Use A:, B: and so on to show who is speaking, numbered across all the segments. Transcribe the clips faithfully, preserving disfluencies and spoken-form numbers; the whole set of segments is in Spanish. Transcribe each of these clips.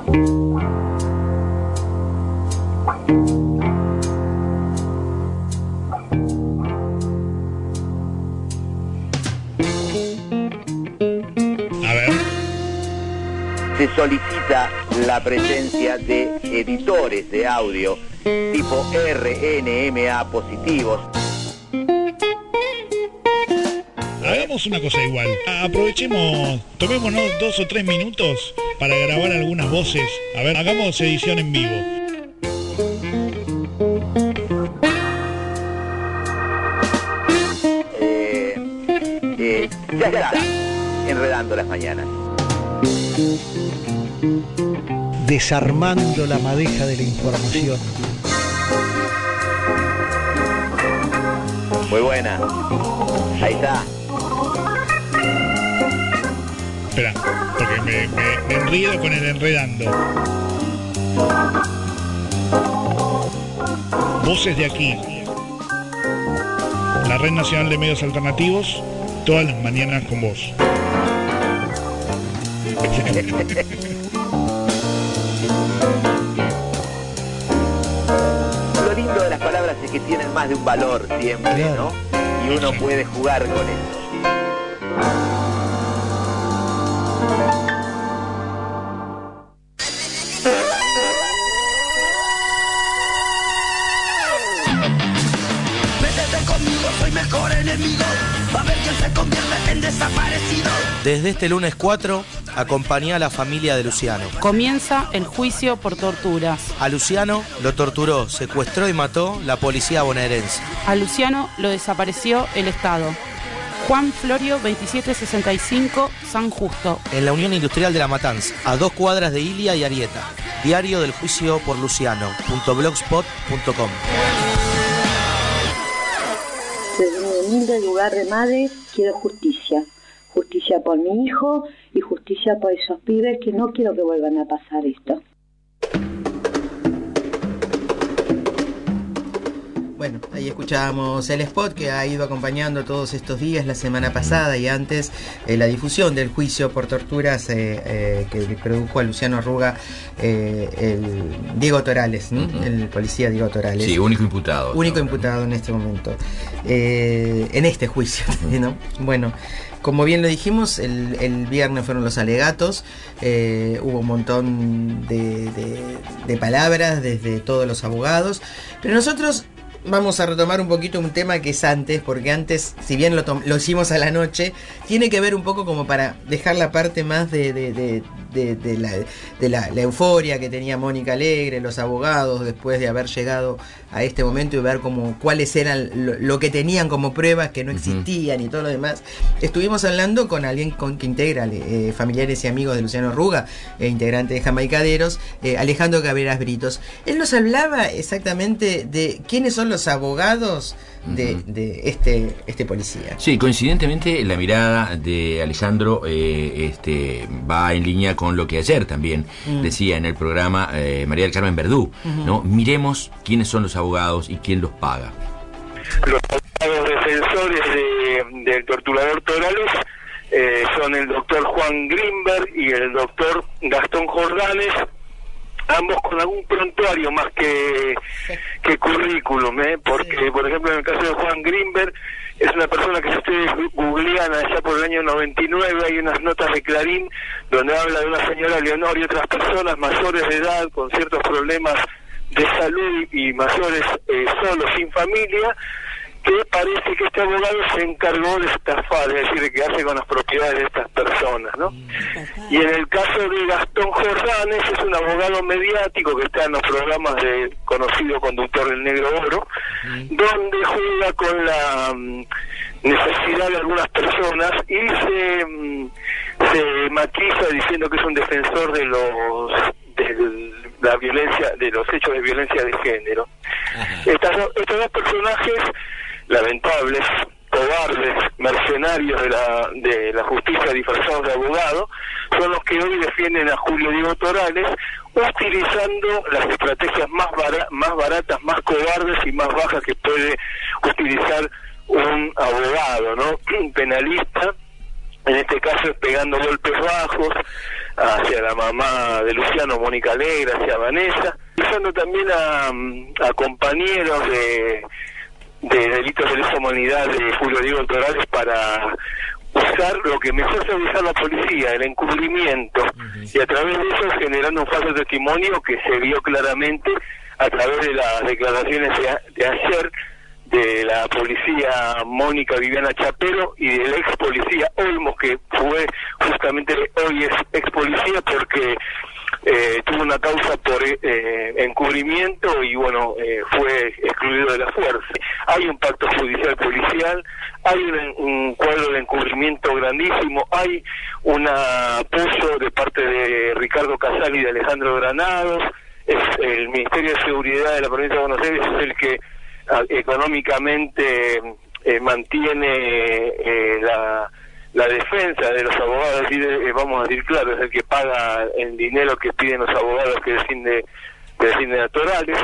A: Se solicita la presencia de editores de audio tipo R N M A positivos.
B: Hagamos una cosa igual. Aprovechemos, tomémonos dos o tres minutos para grabar algunas voces. A ver, hagamos edición en vivo.
A: Eh, eh, ya está, enredando las mañanas.
C: Desarmando la madeja de la información.
A: Muy buena. Ahí está.
B: Espera, porque me, me, me enredo con el enredando. Voces de aquí. La Red Nacional de Medios Alternativos, todas las mañanas con vos.
A: Lo lindo de las palabras es que tienen más de un valor siempre, claro, ¿no? Y uno puede jugar con eso.
D: Métete conmigo, soy mejor enemigo. A ver quién se convierte en desaparecido.
E: Desde este lunes cuatro, acompañá a la familia de Luciano.
F: Comienza el juicio por torturas.
E: A Luciano lo torturó, secuestró y mató la policía bonaerense.
F: A Luciano lo desapareció el Estado. Juan Florio veintisiete sesenta y cinco, San Justo.
E: En la Unión Industrial de La Matanza, a dos cuadras de Ilia y Arieta. Diario del juicio por Luciano punto blogspot punto com.
G: Desde mi humilde lugar de madre quiero justicia. Justicia por mi hijo y justicia por esos pibes que no quiero que vuelvan a pasar esto.
H: Bueno, ahí escuchábamos el spot que ha ido acompañando todos estos días, la semana pasada y antes, eh, la difusión del juicio por torturas eh, eh, que produjo a Luciano Arruga eh, el Diego Torales, ¿no? Uh-huh. El policía Diego Torales.
I: Sí, único imputado.
H: Único
I: ¿no?
H: imputado en este momento. Eh, en este juicio, ¿no? Bueno, como bien lo dijimos, el, el viernes fueron los alegatos, eh, hubo un montón de, de, de palabras desde todos los abogados, pero nosotros vamos a retomar un poquito un tema que es antes, porque antes, si bien lo, lo hicimos a la noche, tiene que ver un poco como para dejar la parte más de, de, de, de, de, la, de la, la euforia que tenía Mónica Alegre, los abogados, después de haber llegado a este momento y ver como cuáles eran lo, lo que tenían como pruebas que no existían, uh-huh, y todo lo demás. Estuvimos hablando con alguien con, que integra eh, familiares y amigos de Luciano Arruga, eh, integrante de Jamaicaderos, eh, Alejandro Cabreras Britos. Él nos hablaba exactamente de quiénes son los abogados de, uh-huh, de este, este policía.
I: Sí, coincidentemente la mirada de Alejandro eh, este, va en línea con lo que ayer también uh-huh decía en el programa eh, María del Carmen Verdú, uh-huh, ¿no? Miremos quiénes son los abogados y quién los paga.
J: Los abogados defensores de, del torturador Torales eh, son el doctor Juan Grimberg y el doctor Gastón Jordanes, ambos con algún prontuario más que, que currículum, ¿eh? Porque, sí, por ejemplo, en el caso de Juan Grimberg, es una persona que si ustedes googlean allá por el año noventa y nueve, hay unas notas de Clarín donde habla de una señora Leonor y otras personas mayores de edad con ciertos problemas de salud y mayores eh, solos, sin familia, que parece que este abogado se encargó de estafar, es decir, de quedarse con las propiedades de estas personas, ¿no? Y en el caso de Gastón Jordanes, es un abogado mediático que está en los programas de conocido conductor del Negro Oro, mm. donde juega con la um, necesidad de algunas personas y se, um, se maquiza diciendo que es un defensor de los de la violencia, de los hechos de violencia de género. Estas, estos dos personajes lamentables, cobardes, mercenarios de la de la justicia disfrazados de abogado, son los que hoy defienden a Julio Diego Torales, utilizando las estrategias más bara, más baratas, más cobardes y más bajas que puede utilizar un abogado, ¿no? Un penalista, en este caso es pegando golpes bajos, hacia la mamá de Luciano, Mónica Alegre, hacia Vanessa, usando también a, a compañeros de, de delitos de lesa humanidad de Julio Diego Torales para usar lo que mejor sabe usar la policía, el encubrimiento, uh-huh. y a través de eso generando un falso testimonio que se vio claramente a través de las declaraciones de, de ayer de la policía Mónica Viviana Chapero y del ex policía Olmos, que fue justamente hoy es ex policía porque eh, tuvo una causa por eh, encubrimiento y bueno, eh, fue excluido de la fuerza. Hay un pacto judicial policial, hay un, un cuadro de encubrimiento grandísimo, hay un apoyo de parte de Ricardo Casal y de Alejandro Granados. Es el Ministerio de Seguridad de la Provincia de Buenos Aires es el que económicamente eh, mantiene eh, la, la defensa de los abogados, y de, eh, vamos a decir claro, es el que paga el dinero que piden los abogados que defienden, que defienden a Torales,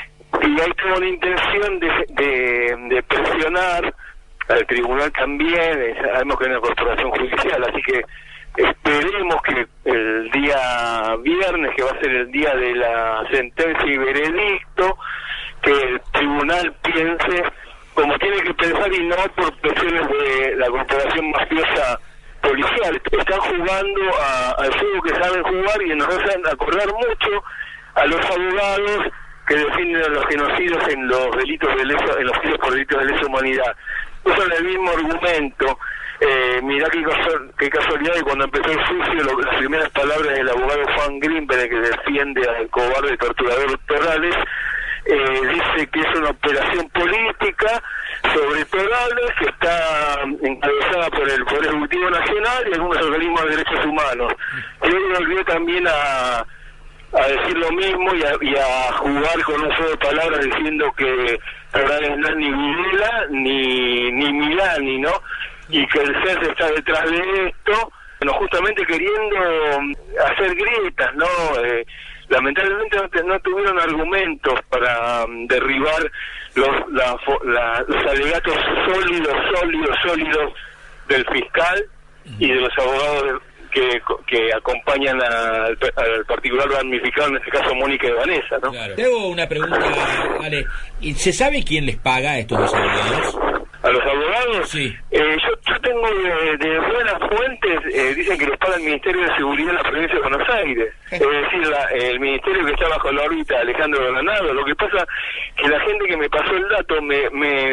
J: y hay toda una intención de, de, de presionar al tribunal también. eh, sabemos que hay una corporación judicial, así que esperemos que el día viernes, que va a ser el día de la sentencia y veredicto, que el tribunal piense como tiene que pensar y no por presiones de la corporación mafiosa policial. Están jugando a, al juego que saben jugar y nos hacen acordar mucho a los abogados que defienden a los genocidios en los delitos de lesa, en los juicios por delitos de lesa humanidad. Usan el mismo argumento. Eh, mirá qué, casu qué casualidad que cuando empezó el juicio lo, las primeras palabras del abogado Juan Grimberg, que defiende al cobarde torturador Torales, eh, dice que es una operación política sobre Torales que está encabezada por el Poder Ejecutivo Nacional y algunos organismos de derechos humanos. Yo me olvidé también a, a decir lo mismo y a, y a jugar con un juego de palabras diciendo que Torales no es ni Videla ni, ni Milani, ¿no? Y que el C E S está detrás de esto, bueno, justamente queriendo hacer grietas, ¿no? Eh, lamentablemente no, no tuvieron argumentos para um, derribar los, la, la, los alegatos sólidos, sólidos, sólidos del fiscal y de los abogados que, que acompañan al, al particular damnificado, en este caso Mónica y Vanessa, ¿no?
I: Claro. Tengo una pregunta, Ale. ¿Y se sabe quién les paga a estos dos abogados?
J: ¿A los abogados?
I: Sí.
J: Eh, yo, yo tengo de, de buenas fuentes, eh, dicen que les paga el Ministerio de Seguridad de la Provincia de Buenos Aires. Es decir, la, el ministerio que está bajo la órbita de Alejandro Granado. Lo que pasa que la gente que me pasó el dato me, me,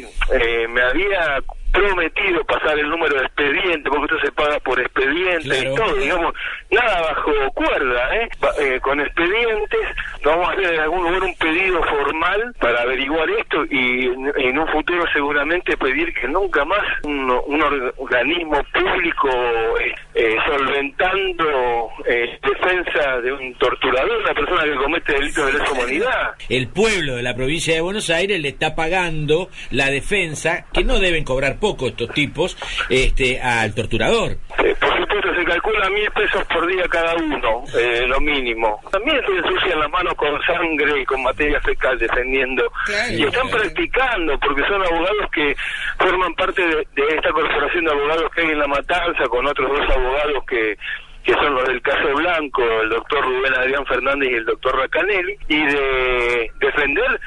J: eh, me había prometido pasar el número de expediente, porque esto se paga por expediente, claro, y todo, digamos, nada bajo cuerda, ¿eh? eh con expedientes, vamos a hacer en algún lugar un pedido formal para averiguar esto y en, en un futuro seguramente pedir que nunca más un, un organismo público eh, eh, solventando eh, defensa de un torturador, una persona que comete delitos de lesa humanidad.
I: El pueblo de la provincia de Buenos Aires le está pagando la defensa, que no deben cobrar poco estos tipos, este al torturador.
J: Eh, por supuesto, se calcula mil pesos por día cada uno, eh, lo mínimo. También se ensucian las manos con sangre y con materia fecal defendiendo. Claro, y están claro. practicando, porque son abogados que forman parte de, de esta corporación de abogados que hay en La Matanza, con otros dos abogados que que son los del caso Blanco, el doctor Rubén Adrián Fernández y el doctor Racanelli, y de defender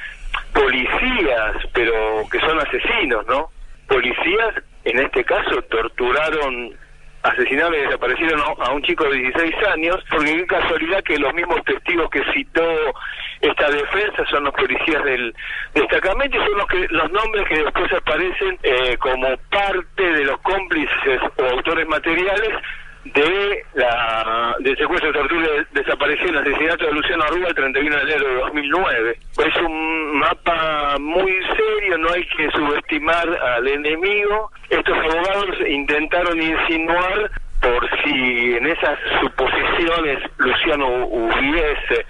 J: policías, pero que son asesinos, ¿no? Policías, en este caso, torturaron, asesinaron y desaparecieron a un chico de dieciséis años, porque qué casualidad que los mismos testigos que citó esta defensa son los policías del destacamento y son los que los nombres que después aparecen eh, como parte de los cómplices o autores materiales de la del secuestro, tortura, desaparición, asesinato de Luciano Arruga el treinta y uno de enero de dos mil nueve. Es un mapa muy serio, no hay que subestimar al enemigo. Estos abogados intentaron insinuar, por si en esas suposiciones Luciano hubiese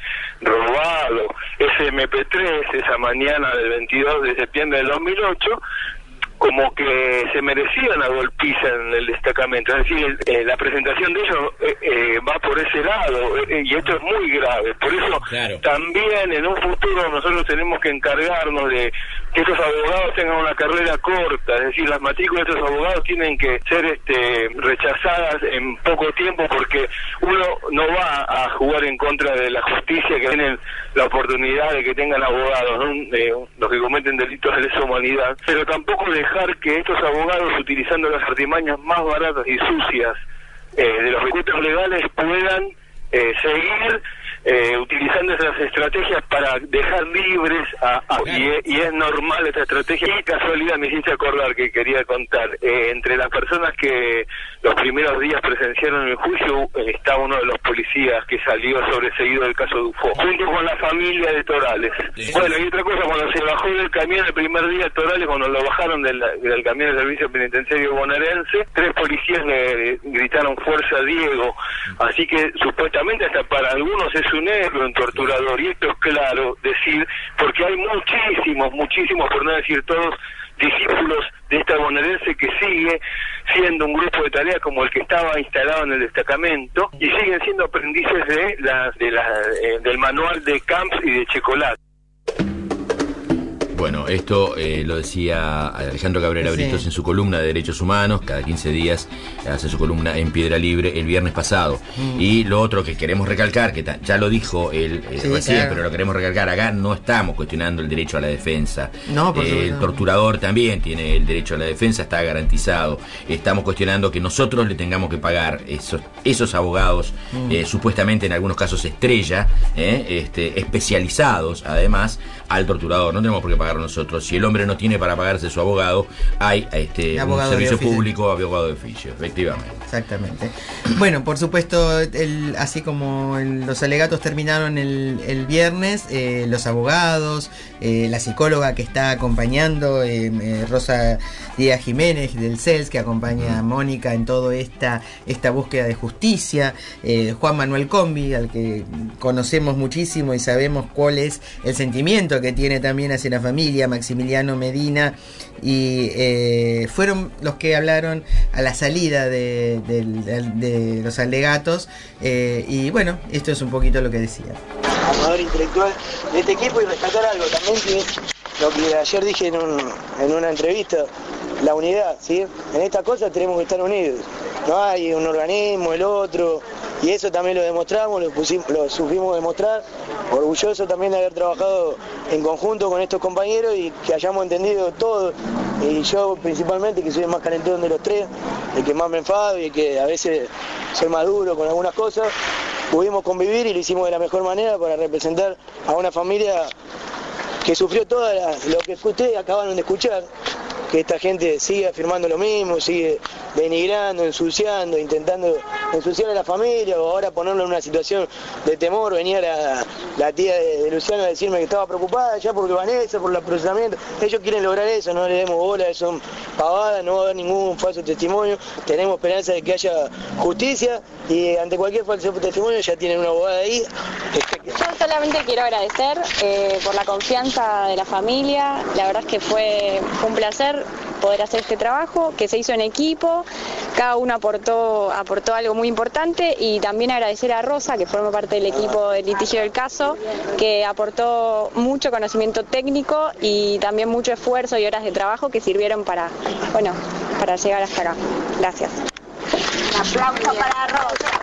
J: robado ese eme pe tres esa mañana del veintidós de septiembre del dos mil ocho, como que se merecían la golpiza en el destacamento. Es decir, eh, la presentación de ellos eh, eh, va por ese lado, eh, y esto es muy grave. Por eso claro. también en un futuro nosotros tenemos que encargarnos de que estos abogados tengan una carrera corta, es decir, las matrículas de estos abogados tienen que ser este, rechazadas en poco tiempo, porque uno no va a jugar en contra de la justicia, que tienen la oportunidad de que tengan abogados, ¿no? eh, los que cometen delitos de lesa humanidad, pero tampoco dejar que estos abogados, utilizando las artimañas más baratas y sucias eh, de los recursos legales, puedan eh, seguir Eh, utilizando esas estrategias para dejar libres a, a y, es, y es normal esta estrategia. Y casualidad me hiciste acordar que quería contar, eh, entre las personas que los primeros días presenciaron el juicio eh, estaba uno de los policías que salió sobreseído del caso Dufo, junto con la familia de Torales. Sí. Bueno, y otra cosa, cuando se bajó del camión el primer día Torales, cuando lo bajaron del, del camión del servicio penitenciario bonaerense, tres policías le gritaron fuerza Diego, así que supuestamente hasta para algunos es un héroe, un torturador, y esto es claro decir, porque hay muchísimos, muchísimos, por no decir todos, discípulos de esta bonaerense que sigue siendo un grupo de tareas como el que estaba instalado en el destacamento, y siguen siendo aprendices de la, de la, eh, del manual de Camps y de Checolat.
I: Bueno, esto eh, lo decía Alejandro Cabrera sí. Britos en su columna de Derechos Humanos, cada quince días hace su columna en Piedra Libre el viernes pasado. Mm. Y lo otro que queremos recalcar, que ya lo dijo él eh, sí, recién, claro. pero lo queremos recalcar, acá no estamos cuestionando el derecho a la defensa. No, por eh, el torturador también tiene el derecho a la defensa, está garantizado. Estamos cuestionando que nosotros le tengamos que pagar esos, esos abogados, mm. eh, supuestamente en algunos casos estrella, eh, este, especializados además, al torturador. No tenemos por qué pagar nosotros. Si el hombre no tiene para pagarse su abogado, hay este un servicio público, abogado de oficio, efectivamente.
H: Exactamente. Bueno, por supuesto, el, así como el, los alegatos terminaron el, el viernes, eh, los abogados, eh, la psicóloga que está acompañando, eh, eh, Rosa Díaz Jiménez del C E L S, que acompaña a Mónica en toda esta, esta búsqueda de justicia, eh, Juan Manuel Combi, al que conocemos muchísimo y sabemos cuál es el sentimiento que tiene también hacia la familia, Maximiliano Medina, y eh, fueron los que hablaron a la salida de, de, de, de los alegatos, eh, y bueno, esto es un poquito lo que decía.
K: Armador intelectual de este equipo, y rescatar algo también, que lo que ayer dije en, un, en una entrevista, la unidad, ¿sí? En estas cosas tenemos que estar unidos, no hay un organismo, el otro, y eso también lo demostramos, lo, pusimos, lo supimos demostrar, orgulloso también de haber trabajado en conjunto con estos compañeros y que hayamos entendido todo, y yo principalmente, que soy el más calentón de los tres, el que más me enfado y el que a veces soy más duro con algunas cosas, pudimos convivir y lo hicimos de la mejor manera para representar a una familia que sufrió todo lo que ustedes acabaron de escuchar, que esta gente sigue afirmando lo mismo, sigue denigrando, ensuciando, intentando ensuciar a la familia, o ahora ponerlo en una situación de temor. Venía la, la tía de, de Luciano a decirme que estaba preocupada ya porque Vanessa, por el procesamiento. Ellos quieren lograr eso, no le demos bola, son pavadas, no va a haber ningún falso testimonio. Tenemos esperanza de que haya justicia, y ante cualquier falso testimonio ya tienen una abogada ahí.
L: Yo solamente quiero agradecer eh, por la confianza de la familia. La verdad es que fue, fue un placer poder hacer este trabajo, que se hizo en equipo, cada uno aportó, aportó algo muy importante, y también agradecer a Rosa, que forma parte del equipo de litigio del caso, que aportó mucho conocimiento técnico y también mucho esfuerzo y horas de trabajo que sirvieron para, bueno, para llegar hasta acá. Gracias. Un aplauso para Rosa.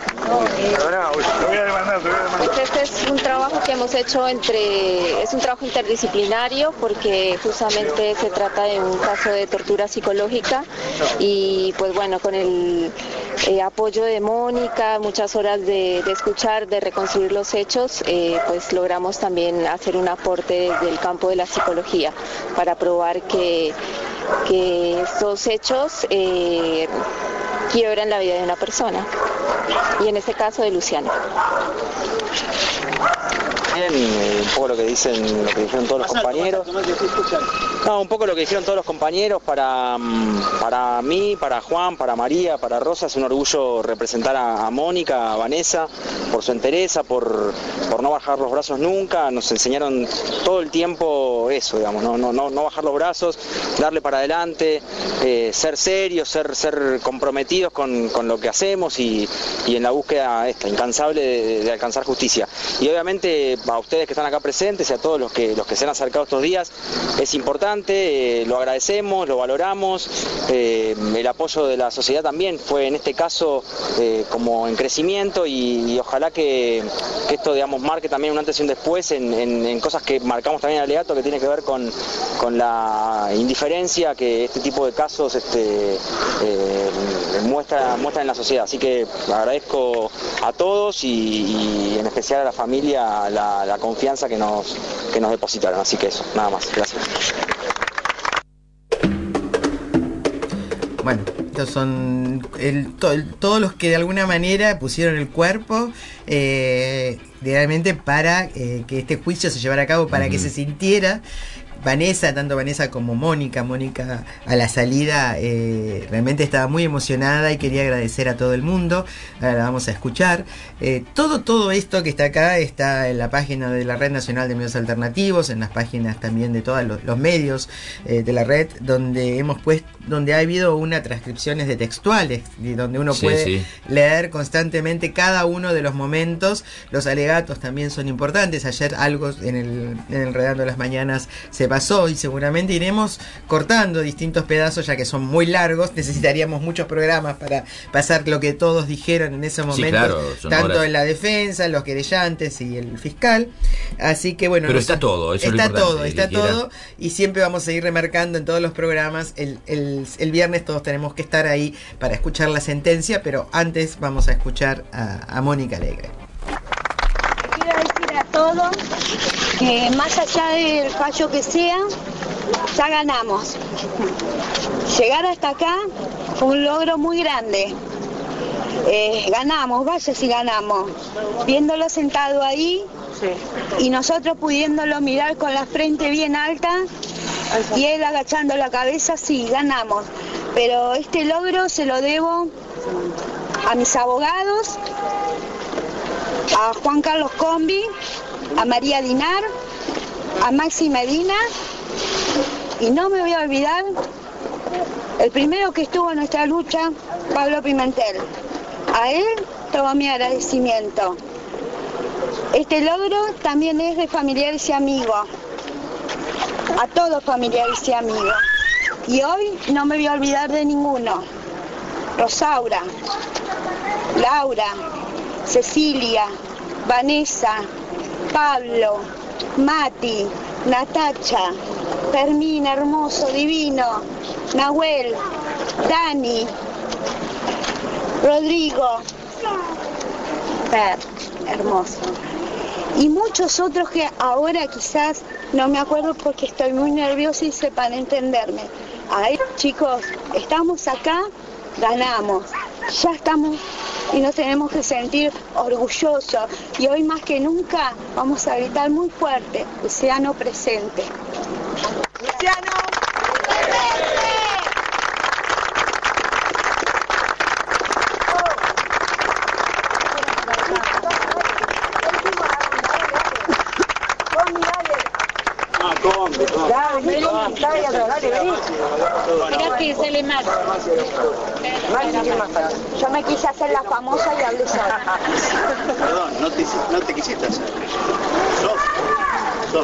M: Este es un trabajo que hemos hecho entre, es un trabajo interdisciplinario, porque justamente se trata de un caso de tortura psicológica, y pues bueno, con el eh, apoyo de Mónica, muchas horas de, de escuchar, de reconstruir los hechos, eh, pues logramos también hacer un aporte desde el campo de la psicología para probar que, que estos hechos eh, quiebran la vida de una persona, y en este caso de Luciano.
N: Bien, eh, un poco lo que dicen, lo que dijeron todos los compañeros. No, un poco lo que dijeron todos los compañeros. Para, para mí, para Juan, para María, para Rosa, es un orgullo representar a, a Mónica, a Vanessa, por su entereza, por, por no bajar los brazos nunca. Nos enseñaron todo el tiempo eso, digamos, no, no, no, no bajar los brazos, darle para adelante, eh, ser serios, ser, ser comprometidos con, con lo que hacemos y, y en la búsqueda esta, incansable de, de alcanzar justicia. Y obviamente a ustedes que están acá presentes y a todos los que, los que se han acercado estos días, es importante, eh, lo agradecemos, lo valoramos, eh, el apoyo de la sociedad también fue en este caso eh, como en crecimiento y, y ojalá que, que esto, digamos, marque también un antes y un después en, en, en cosas que marcamos también en el alegato, que tiene que ver con, con la indiferencia que este tipo de casos este, eh, muestra, muestra en la sociedad. Así que agradezco a todos y, y en especial a la familia la, la confianza que nos, que nos depositaron. Así que eso, nada más. Gracias.
H: Bueno, estos son el, to, el, todos los que de alguna manera pusieron el cuerpo eh, realmente para eh, que este juicio se llevara a cabo, para uh-huh. que se sintiera. Vanessa, tanto Vanessa como Mónica, Mónica a la salida eh, realmente estaba muy emocionada y quería agradecer a todo el mundo. Ahora la vamos a escuchar. Eh, todo, todo esto que está acá está en la página de la Red Nacional de Medios Alternativos, en las páginas también de todos los, los medios eh, de la red, donde hemos puesto, donde ha habido una transcripciones de textuales, y donde uno sí, puede sí. leer constantemente cada uno de los momentos. Los alegatos también son importantes. Ayer algo en el, en el Redando de las Mañanas se pasó y seguramente iremos cortando distintos pedazos, ya que son muy largos. Necesitaríamos muchos programas para pasar lo que todos dijeron en ese momento, sí, claro, tanto horas. En la defensa, los querellantes y el fiscal. Así que bueno,
I: pero está todo, eso
H: está
I: es lo
H: todo, está todo, y siempre vamos a ir remarcando en todos los programas. El, el, el viernes todos tenemos que estar ahí para escuchar la sentencia, pero antes vamos a escuchar a, a Mónica Alegre.
O: Quiero decir a todos que más allá del fallo que sea, ya ganamos. Llegar hasta acá fue un logro muy grande. Eh, ganamos, vaya si ganamos. Viéndolo sentado ahí sí. y nosotros pudiéndolo mirar con la frente bien alta y él agachando la cabeza, sí, ganamos. Pero este logro se lo debo a mis abogados, a Juan Carlos Combi, a María Dinar, a Maxi Medina, y no me voy a olvidar el primero que estuvo en nuestra lucha, Pablo Pimentel. A él todo mi agradecimiento. Este logro también es de familiares y amigos, a todos familiares y amigos, y hoy no me voy a olvidar de ninguno. Rosaura, Laura, Cecilia, Vanessa, Pablo, Mati, Natacha, Fermín, hermoso, divino, Nahuel, Dani, Rodrigo, Per, hermoso. Y muchos otros que ahora quizás no me acuerdo porque estoy muy nerviosa y sepan entenderme. Ahí, chicos, estamos acá, ganamos, ya estamos y nos tenemos que sentir orgullosos, y hoy más que nunca vamos a gritar muy fuerte: Luciano presente. Luciano presente. Dale, dale, dale, vení. Mirá que sale mal. Yo me quise hacer la famosa y hablé sola.
P: Perdón, no te, no te quisiste hacer. Sos. Sos.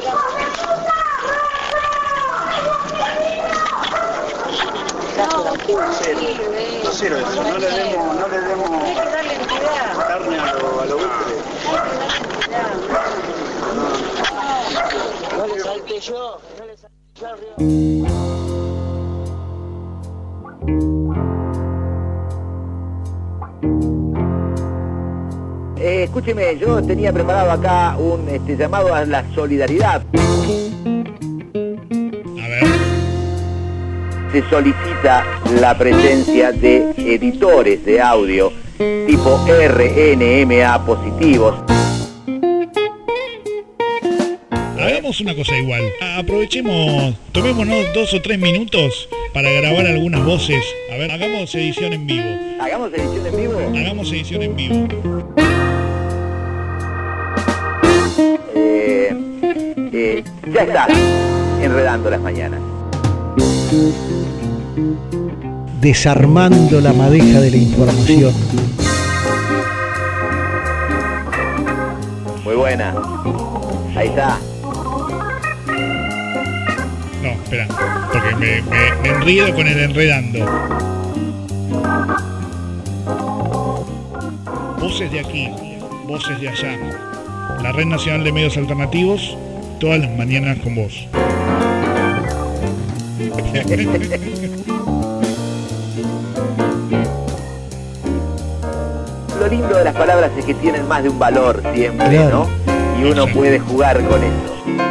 P: Cero. Cero eso. No le demos, no le demos carne a lo, a lo útil.
K: No le salte yo, no le salte yo arriba.
A: Eh, escúcheme, yo tenía preparado acá un este, llamado a la solidaridad.
B: A ver.
A: Se solicita la presencia de editores de audio tipo R N M A positivos.
B: hagamos una cosa igual. Aprovechemos, tomémonos dos o tres minutos para grabar algunas voces. A ver, hagamos edición en vivo.
A: ¿Hagamos edición en vivo?
B: Hagamos edición en vivo.
A: Eh, eh, ya está, enredando las mañanas.
C: Desarmando la madeja de la información.
A: Muy buena. Ahí está.
B: No, espera, porque me, me, me enredo con el enredando. Voces de aquí, voces de allá. La Red Nacional de Medios Alternativos, todas las mañanas con vos.
A: Lo lindo de las palabras es que tienen más de un valor siempre,
C: Claro.
A: ¿no? Y uno puede jugar con eso.